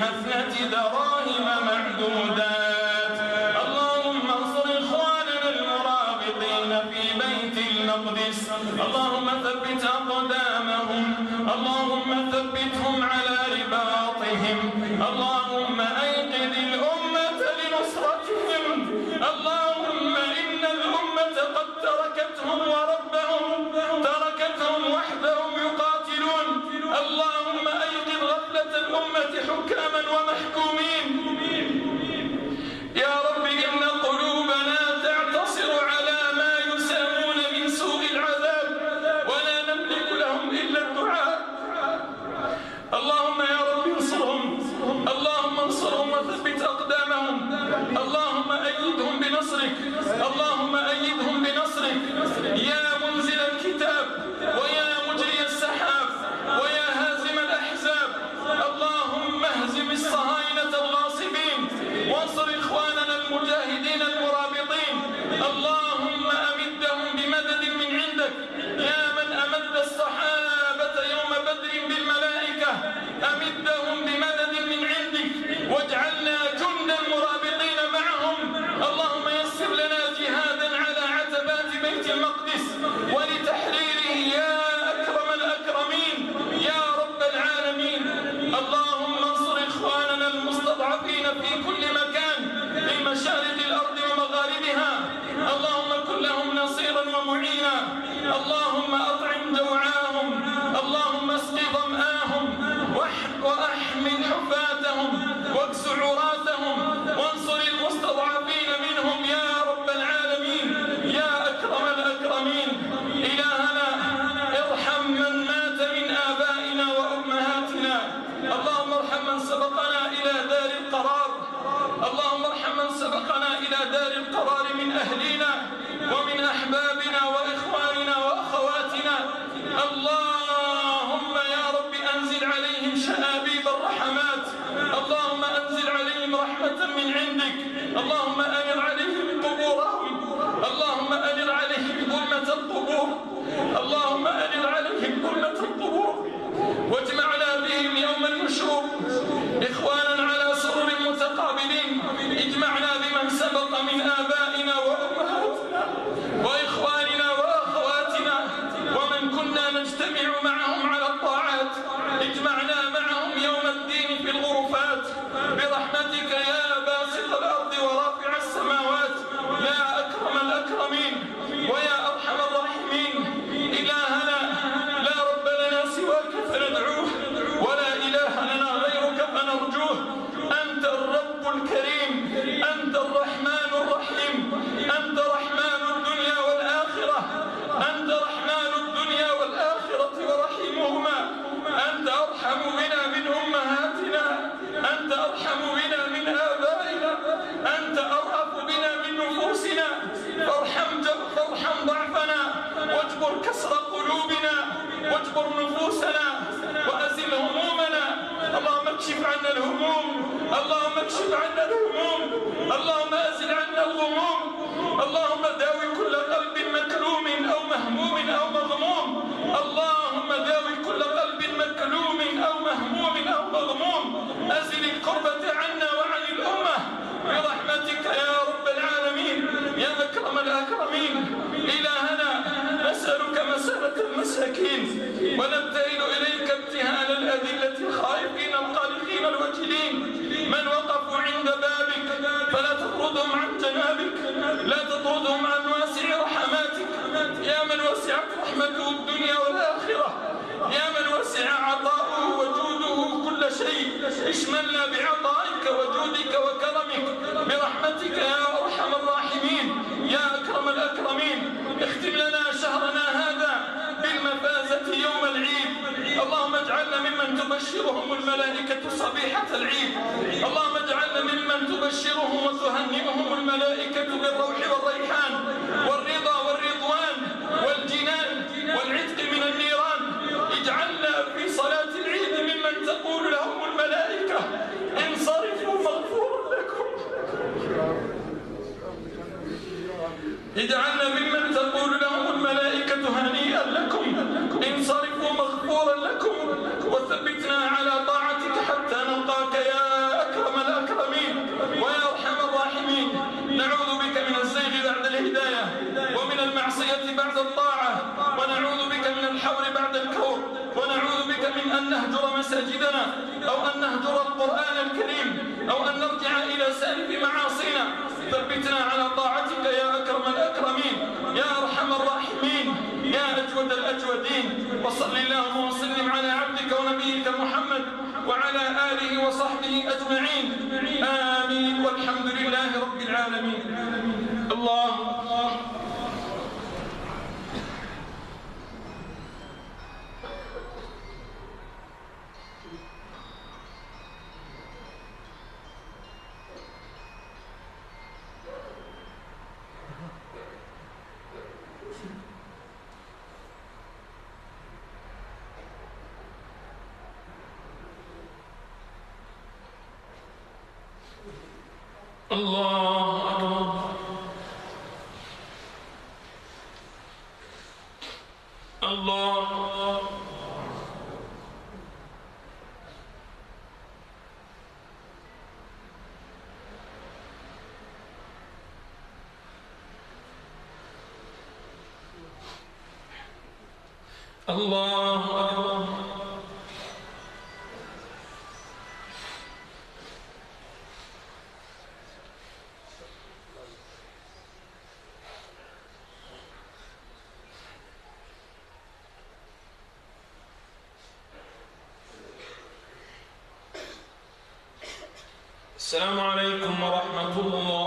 حفنة دراهم معدودات. اللهم انصر إخواننا المرابطين في بيت المقدس، اللهم ثبت أقدامهم، اللهم ثبتهم على رباطهم، اللهم أيقظ الأمة لنصرتهم. اللهم إن الأمة قد تركتهم وربهم، تركتهم وحدهم يقاتلون. اللهم أيقظ غفلة الأمة حكاما ومحكومين. يا رب إن قلوبنا تعتصر على ما يسامون من سوء العذاب، ولا نملك لهم إلا الدعاء. اللهم يا رب انصرهم، اللهم انصرهم وثبت أقدامهم، اللهم أيدهم بنصرك، اللهم أيدهم بنصرك. يا منزل الكتاب ويا مجري السحاب ويا هازم الأحزاب، اللهم اهزم الصهاينة الغاصبين وانصر إخواننا المجاهدين المرابطين. اللهم أمدهم بمدد من عندك يا من أمد الصحابة يوم بدر بالملائكة، أمدهم بمدد من عندك واجعلنا جندا مرابطين معهم. اللهم يسر لنا جهادا على عتبات بيت المقدس ولتحريره يا أكرم الأكرمين يا رب العالمين. اللهم انصر إخواننا المستضعفين في كل مكان من مشارق الأرض ومغاربها، اللهم كن لهم نصيرا ومعينا. اللهم أطعم جوعاهم، اللهم اسق ظمآهم وأحمل حفاتهم واكس عراتهم، وانصر المستضعفين منهم يا رب العالمين يا أكرم الأكرمين. إلهنا ارحم من مات من آبائنا وأمهاتنا، اللهم ارحم من سبقنا إلى دار القرار، اللهم ارحم من سبقنا إلى دار القرار من أهلنا ومن أحبابنا وإخواننا وأخواتنا. اللهم يا رب أنزل عليهم شآبيب الرحمات، اللهم أنزل عليهم رحمة من عندك، اللهم أنر عليهم قبورهم، اللهم أنر عليهم ظلمة القبور، اللهم أنر عليهم ظلمة القبور، واجمعنا بهم يوم النشور إخوانا على سرر متقابلين. اجمعنا بمن سبق من آبائنا وأمهاتنا وإخواننا وأخواتنا ومن كنا نجتمع معهم على الطاعات، اجمعنا معهم يوم الدين في الغرفات برحمتك يا باسط الأرض ورافع السماوات يا أكرم الأكرمين ويا أرحم الراحمين. إلهنا لا رب لنا سواك فندعوه، ولا إله لنا غيرك فنرجوه. أنت الرب الكريم، أنت الرحمن الرحيم، أنت رحمن الدنيا والآخرة، أنت رحمن الدنيا والآخرة ورحيمهما. أنت أرحم بنا من أمهاتنا، أنت أرحم بنا من آبائنا، أنت أرأف بنا من نفوسنا. فارحم ضعفنا واجبر كسر قلوبنا واجبر نفوسنا وأزل همومنا. اللهم اكشف عنا الهموم، اللهم اكشف عنا الهموم، اللهم أزل عنا الغموم. اللهم داوي كل قلب مكلوم أو مهموم أو مغموم، اللهم داوي كل قلب مكلوم أو مهموم أو مغموم. أزل الكربة عنا وعن الأمة برحمتك يا رب العالمين يا أكرم الأكرمين. إلهنا نسألك مسألة المساكين ونبتهل إليك ابتهال الأذلة الخائفين القلقين الوجلين من وقفوا عند بابك، فلا تطردهم عن جنابك، لا تطردهم عن واسع رحماتك يا من وسعت رحمته الدنيا والآخرة، يا من وسع عطاؤه وجوده كل شيء. اشملنا بعطائك وجودك وكرمك برحمتك يا أرحم الراحمين يا أكرم الأكرمين. اختم لنا شهرنا هذا بالمفازة يوم العيد، اللهم اجعلنا ممن تبشرهم الملائكة صبيحة العيد، اللهم اجعلنا ممن تبشرهم وتهنئهم الملائكة بالروح والريحان والرضا والرضوان والجنان والعتق من النيران. اجعلنا في صلاة العيد ممن تقول لهم الملائكة انصرفوا مغفور لكم. اجعلنا ممن تقول لهم الملائكة هنيئا لكم انصرفوا مغفورا لكم، وثبتنا على طاعتك حتى نلقاك يا نهجر مساجدنا أو أن نهجر القرآن الكريم أو أن نرجع إلى سالف معاصينا. ثبتنا على طاعتك يا أكرم الأكرمين يا أرحم الراحمين يا أجود الأجودين. وصل اللهم وسلم على عبدك ونبيك محمد وعلى آله وصحبه أجمعين. آمين والحمد لله رب العالمين. الله الله أكبر. الله الله أكبر. السلام عليكم ورحمة الله.